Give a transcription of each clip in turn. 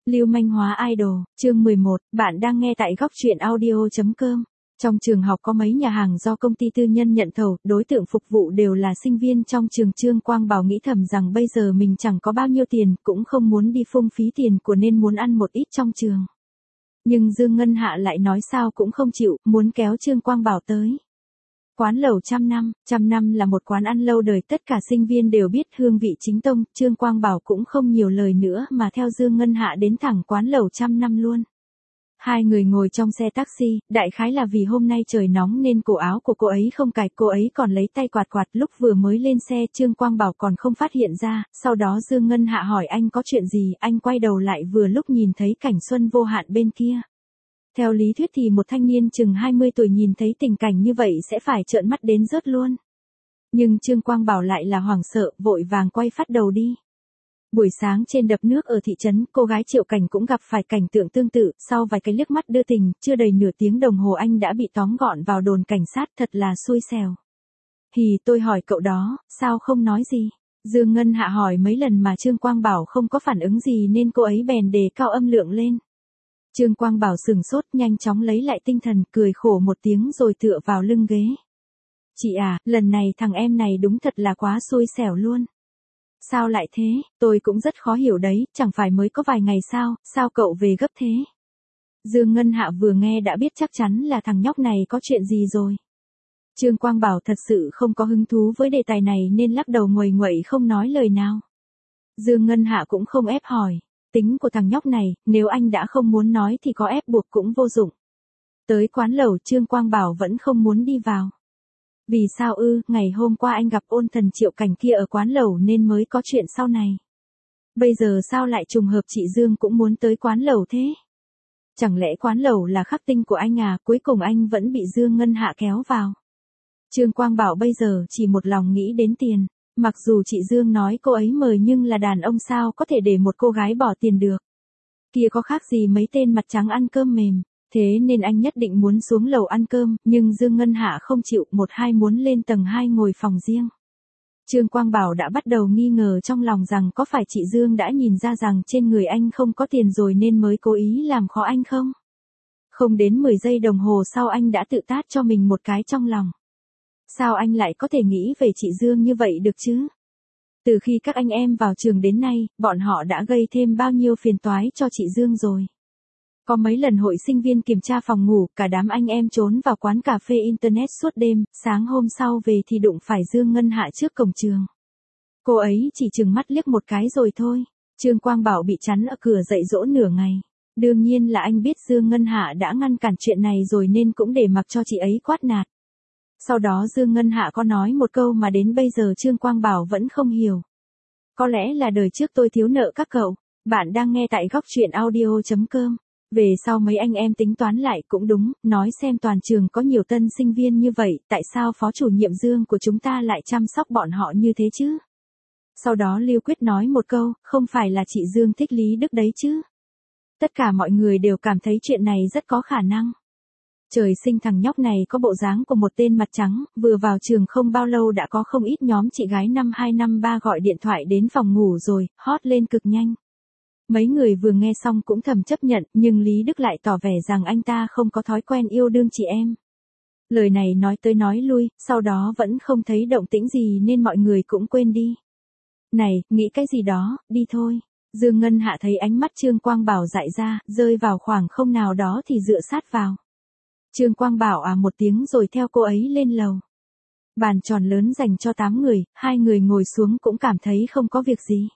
Lưu manh hóa idol, chương 11, bạn đang nghe tại góc truyện audio.com. Trong trường học có mấy nhà hàng do công ty tư nhân nhận thầu, đối tượng phục vụ đều là sinh viên trong trường. Trương Quang Bảo nghĩ thầm rằng bây giờ mình chẳng có bao nhiêu tiền, cũng không muốn đi phung phí tiền của nên muốn ăn một ít trong trường. Nhưng Dương Ngân Hạ lại nói sao cũng không chịu, muốn kéo Trương Quang Bảo tới. Quán lẩu trăm năm là một quán ăn lâu đời, tất cả sinh viên đều biết hương vị chính tông. Trương Quang Bảo cũng không nhiều lời nữa mà theo Dương Ngân Hạ đến thẳng quán lẩu trăm năm luôn. Hai người ngồi trong xe taxi, đại khái là vì hôm nay trời nóng nên cổ áo của cô ấy không cài, cô ấy còn lấy tay quạt quạt. Lúc vừa mới lên xe Trương Quang Bảo còn không phát hiện ra, sau đó Dương Ngân Hạ hỏi anh có chuyện gì, anh quay đầu lại vừa lúc nhìn thấy cảnh xuân vô hạn bên kia. Theo lý thuyết thì một thanh niên chừng 20 tuổi nhìn thấy tình cảnh như vậy sẽ phải trợn mắt đến rớt luôn. Nhưng Trương Quang Bảo lại là hoảng sợ, vội vàng quay phát đầu đi. Buổi sáng trên đập nước ở thị trấn, cô gái Triệu Cảnh cũng gặp phải cảnh tượng tương tự, sau vài cái liếc mắt đưa tình, chưa đầy nửa tiếng đồng hồ anh đã bị tóm gọn vào đồn cảnh sát, thật là xui xẻo. Hì, tôi hỏi cậu đó, sao không nói gì? Dương Ngân Hạ hỏi mấy lần mà Trương Quang Bảo không có phản ứng gì nên cô ấy bèn đề cao âm lượng lên. Trương Quang Bảo sừng sốt, nhanh chóng lấy lại tinh thần, cười khổ một tiếng rồi tựa vào lưng ghế. Chị à, lần này thằng em này đúng thật là quá xui xẻo luôn. Sao lại thế, tôi cũng rất khó hiểu đấy, chẳng phải mới có vài ngày sao cậu về gấp thế? Dương Ngân Hạ vừa nghe đã biết chắc chắn là thằng nhóc này có chuyện gì rồi. Trương Quang Bảo thật sự không có hứng thú với đề tài này nên lắc đầu nguầy nguậy không nói lời nào. Dương Ngân Hạ cũng không ép hỏi. Tính của thằng nhóc này, nếu anh đã không muốn nói thì có ép buộc cũng vô dụng. Tới quán lẩu Trương Quang Bảo vẫn không muốn đi vào. Vì sao ư, ngày hôm qua anh gặp ôn thần Triệu Cảnh kia ở quán lẩu nên mới có chuyện sau này. Bây giờ sao lại trùng hợp chị Dương cũng muốn tới quán lẩu thế? Chẳng lẽ quán lẩu là khắc tinh của anh à, cuối cùng anh vẫn bị Dương Ngân Hạ kéo vào. Trương Quang Bảo bây giờ chỉ một lòng nghĩ đến tiền. Mặc dù chị Dương nói cô ấy mời nhưng là đàn ông sao có thể để một cô gái bỏ tiền được. Kia có khác gì mấy tên mặt trắng ăn cơm mềm. Thế nên anh nhất định muốn xuống lầu ăn cơm, nhưng Dương Ngân Hạ không chịu, một hai muốn lên tầng 2 ngồi phòng riêng. Trương Quang Bảo đã bắt đầu nghi ngờ trong lòng rằng có phải chị Dương đã nhìn ra rằng trên người anh không có tiền rồi nên mới cố ý làm khó anh không? Không đến 10 giây đồng hồ sau anh đã tự tát cho mình một cái trong lòng. Sao anh lại có thể nghĩ về chị Dương như vậy được chứ? Từ khi các anh em vào trường đến nay, bọn họ đã gây thêm bao nhiêu phiền toái cho chị Dương rồi. Có mấy lần hội sinh viên kiểm tra phòng ngủ, cả đám anh em trốn vào quán cà phê internet suốt đêm, sáng hôm sau về thì đụng phải Dương Ngân Hạ trước cổng trường. Cô ấy chỉ trừng mắt liếc một cái rồi thôi. Trương Quang Bảo bị chắn ở cửa dạy dỗ nửa ngày. Đương nhiên là anh biết Dương Ngân Hạ đã ngăn cản chuyện này rồi nên cũng để mặc cho chị ấy quát nạt. Sau đó Dương Ngân Hạ có nói một câu mà đến bây giờ Trương Quang Bảo vẫn không hiểu. Có lẽ là đời trước tôi thiếu nợ các cậu. Bạn đang nghe tại góc truyện audio.com. Về sau mấy anh em tính toán lại cũng đúng, nói xem toàn trường có nhiều tân sinh viên như vậy, tại sao phó chủ nhiệm Dương của chúng ta lại chăm sóc bọn họ như thế chứ? Sau đó Lưu Quyết nói một câu, không phải là chị Dương thích Lý Đức đấy chứ? Tất cả mọi người đều cảm thấy chuyện này rất có khả năng. Trời sinh thằng nhóc này có bộ dáng của một tên mặt trắng, vừa vào trường không bao lâu đã có không ít nhóm chị gái năm 253 gọi điện thoại đến phòng ngủ rồi, hot lên cực nhanh. Mấy người vừa nghe xong cũng thầm chấp nhận, nhưng Lý Đức lại tỏ vẻ rằng anh ta không có thói quen yêu đương chị em. Lời này nói tới nói lui, sau đó vẫn không thấy động tĩnh gì nên mọi người cũng quên đi. Này, nghĩ cái gì đó, đi thôi. Dương Ngân Hạ thấy ánh mắt Trương Quang Bảo dại ra, rơi vào khoảng không nào đó thì dựa sát vào. Trương Quang Bảo à một tiếng rồi theo cô ấy lên lầu. Bàn tròn lớn dành cho 8 người, 2 người ngồi xuống cũng cảm thấy không có việc gì.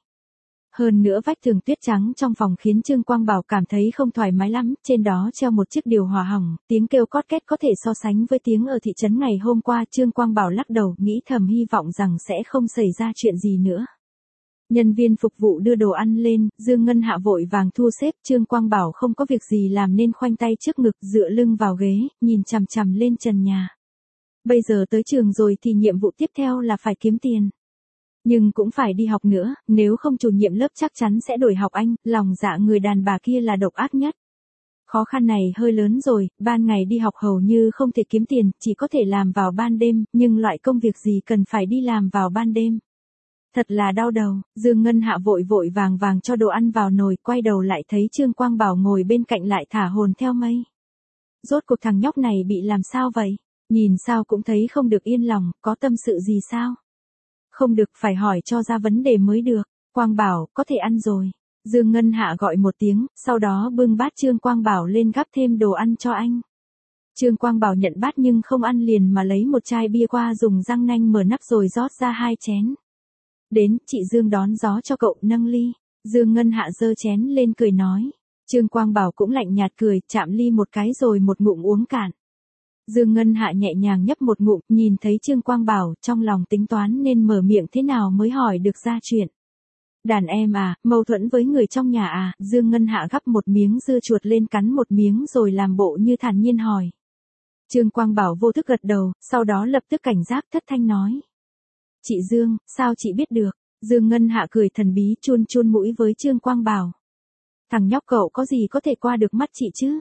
Hơn nữa vách tường tuyết trắng trong phòng khiến Trương Quang Bảo cảm thấy không thoải mái lắm, trên đó treo một chiếc điều hòa hỏng, tiếng kêu cót két có thể so sánh với tiếng ở thị trấn ngày hôm qua. Trương Quang Bảo lắc đầu, nghĩ thầm hy vọng rằng sẽ không xảy ra chuyện gì nữa. Nhân viên phục vụ đưa đồ ăn lên, Dương Ngân Hạ vội vàng thu xếp, Trương Quang Bảo không có việc gì làm nên khoanh tay trước ngực, dựa lưng vào ghế, nhìn chằm chằm lên trần nhà. Bây giờ tới trường rồi thì nhiệm vụ tiếp theo là phải kiếm tiền. Nhưng cũng phải đi học nữa, nếu không chủ nhiệm lớp chắc chắn sẽ đổi học anh, lòng dạ người đàn bà kia là độc ác nhất. Khó khăn này hơi lớn rồi, ban ngày đi học hầu như không thể kiếm tiền, chỉ có thể làm vào ban đêm, nhưng loại công việc gì cần phải đi làm vào ban đêm. Thật là đau đầu, Dương Ngân Hạ vội vội vàng vàng cho đồ ăn vào nồi, quay đầu lại thấy Trương Quang Bảo ngồi bên cạnh lại thả hồn theo mây. Rốt cuộc thằng nhóc này bị làm sao vậy? Nhìn sao cũng thấy không được yên lòng, có tâm sự gì sao? Không được, phải hỏi cho ra vấn đề mới được. Quang Bảo, có thể ăn rồi. Dương Ngân Hạ gọi một tiếng, sau đó bưng bát Trương Quang Bảo lên gắp thêm đồ ăn cho anh. Trương Quang Bảo nhận bát nhưng không ăn liền mà lấy một chai bia qua dùng răng nanh mở nắp rồi rót ra 2 chén. Đến, chị Dương đón gió cho cậu, nâng ly. Dương Ngân Hạ giơ chén lên cười nói. Trương Quang Bảo cũng lạnh nhạt cười, chạm ly một cái rồi một ngụm uống cạn. Dương Ngân Hạ nhẹ nhàng nhấp một ngụm, nhìn thấy Trương Quang Bảo, trong lòng tính toán nên mở miệng thế nào mới hỏi được ra chuyện. Đàn em à, mâu thuẫn với người trong nhà à? Dương Ngân Hạ gắp một miếng dưa chuột lên cắn một miếng rồi làm bộ như thản nhiên hỏi. Trương Quang Bảo vô thức gật đầu, sau đó lập tức cảnh giác thất thanh nói. Chị Dương, sao chị biết được? Dương Ngân Hạ cười thần bí chun chun mũi với Trương Quang Bảo. Thằng nhóc cậu có gì có thể qua được mắt chị chứ?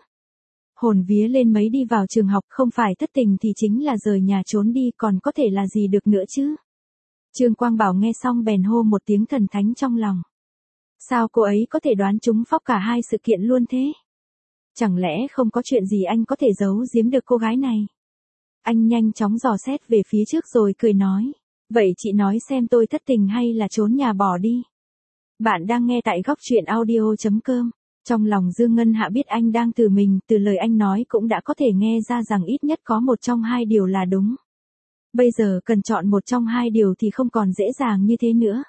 Hồn vía lên mấy đi vào trường học, không phải thất tình thì chính là rời nhà trốn đi, còn có thể là gì được nữa chứ? Trương Quang Bảo nghe xong bèn hô một tiếng thần thánh trong lòng. Sao cô ấy có thể đoán trúng phóc cả hai sự kiện luôn thế? Chẳng lẽ không có chuyện gì anh có thể giấu giếm được cô gái này? Anh nhanh chóng dò xét về phía trước rồi cười nói. Vậy chị nói xem tôi thất tình hay là trốn nhà bỏ đi? Bạn đang nghe tại góc truyện audio.com. Trong lòng Dương Ngân Hạ biết anh đang từ mình, từ lời anh nói cũng đã có thể nghe ra rằng ít nhất có một trong hai điều là đúng. Bây giờ cần chọn một trong hai điều thì không còn dễ dàng như thế nữa.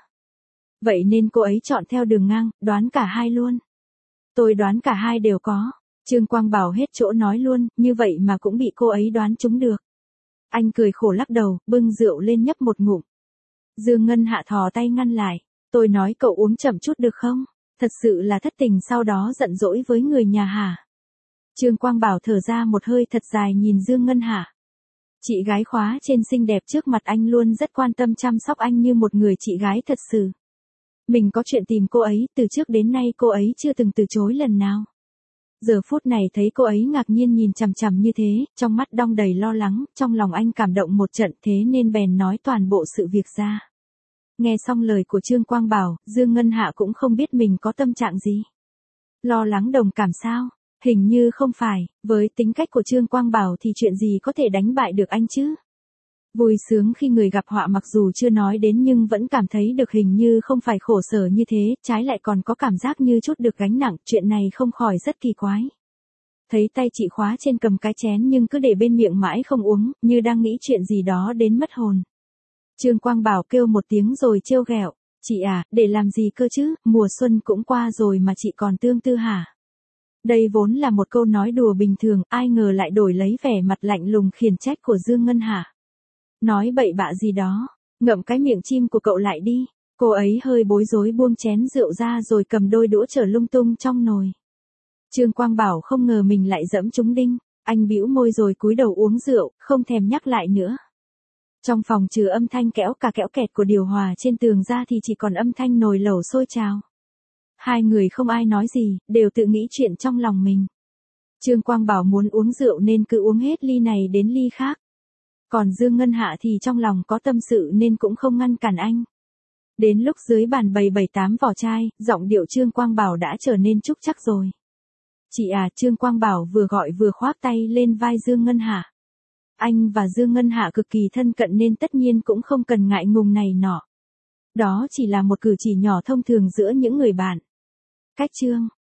Vậy nên cô ấy chọn theo đường ngang, đoán cả hai luôn. Tôi đoán cả hai đều có. Trương Quang Bảo hết chỗ nói luôn, như vậy mà cũng bị cô ấy đoán trúng được. Anh cười khổ lắc đầu, bưng rượu lên nhấp một ngụm. Dương Ngân Hạ thò tay ngăn lại. Tôi nói cậu uống chậm chút được không? Thật sự là thất tình sau đó giận dỗi với người nhà hả? Trương Quang Bảo thở ra một hơi thật dài nhìn Dương Ngân Hạ. Chị gái khóa trên xinh đẹp trước mặt anh luôn rất quan tâm chăm sóc anh như một người chị gái thật sự. Mình có chuyện tìm cô ấy, từ trước đến nay cô ấy chưa từng từ chối lần nào. Giờ phút này thấy cô ấy ngạc nhiên nhìn chằm chằm như thế, trong mắt đong đầy lo lắng, trong lòng anh cảm động một trận thế nên bèn nói toàn bộ sự việc ra. Nghe xong lời của Trương Quang Bảo, Dương Ngân Hạ cũng không biết mình có tâm trạng gì. Lo lắng đồng cảm sao? Hình như không phải, với tính cách của Trương Quang Bảo thì chuyện gì có thể đánh bại được anh chứ? Vui sướng khi người gặp họa mặc dù chưa nói đến nhưng vẫn cảm thấy được hình như không phải khổ sở như thế, trái lại còn có cảm giác như chút được gánh nặng, chuyện này không khỏi rất kỳ quái. Thấy tay chị khóa trên cầm cái chén nhưng cứ để bên miệng mãi không uống, như đang nghĩ chuyện gì đó đến mất hồn. Trương Quang Bảo kêu một tiếng rồi trêu ghẹo, chị à, để làm gì cơ chứ, mùa xuân cũng qua rồi mà chị còn tương tư hả? Đây vốn là một câu nói đùa bình thường, ai ngờ lại đổi lấy vẻ mặt lạnh lùng khiển trách của Dương Ngân Hạ. Nói bậy bạ gì đó, ngậm cái miệng chim của cậu lại đi. Cô ấy hơi bối rối buông chén rượu ra rồi cầm đôi đũa trở lung tung trong nồi. Trương Quang Bảo không ngờ mình lại dẫm trúng đinh, anh bĩu môi rồi cúi đầu uống rượu, không thèm nhắc lại nữa. Trong phòng trừ âm thanh kéo cả kéo kẹt của điều hòa trên tường ra thì chỉ còn âm thanh nồi lẩu sôi trào. Hai người không ai nói gì, đều tự nghĩ chuyện trong lòng mình. Trương Quang Bảo muốn uống rượu nên cứ uống hết ly này đến ly khác. Còn Dương Ngân Hạ thì trong lòng có tâm sự nên cũng không ngăn cản anh. Đến lúc dưới bàn bày 7-8 vỏ chai, giọng điệu Trương Quang Bảo đã trở nên trúc chắc rồi. Chị à, Trương Quang Bảo vừa gọi vừa khoác tay lên vai Dương Ngân Hạ. Anh và Dương Ngân Hạ cực kỳ thân cận nên tất nhiên cũng không cần ngại ngùng này nọ. Đó chỉ là một cử chỉ nhỏ thông thường giữa những người bạn. Cách Trương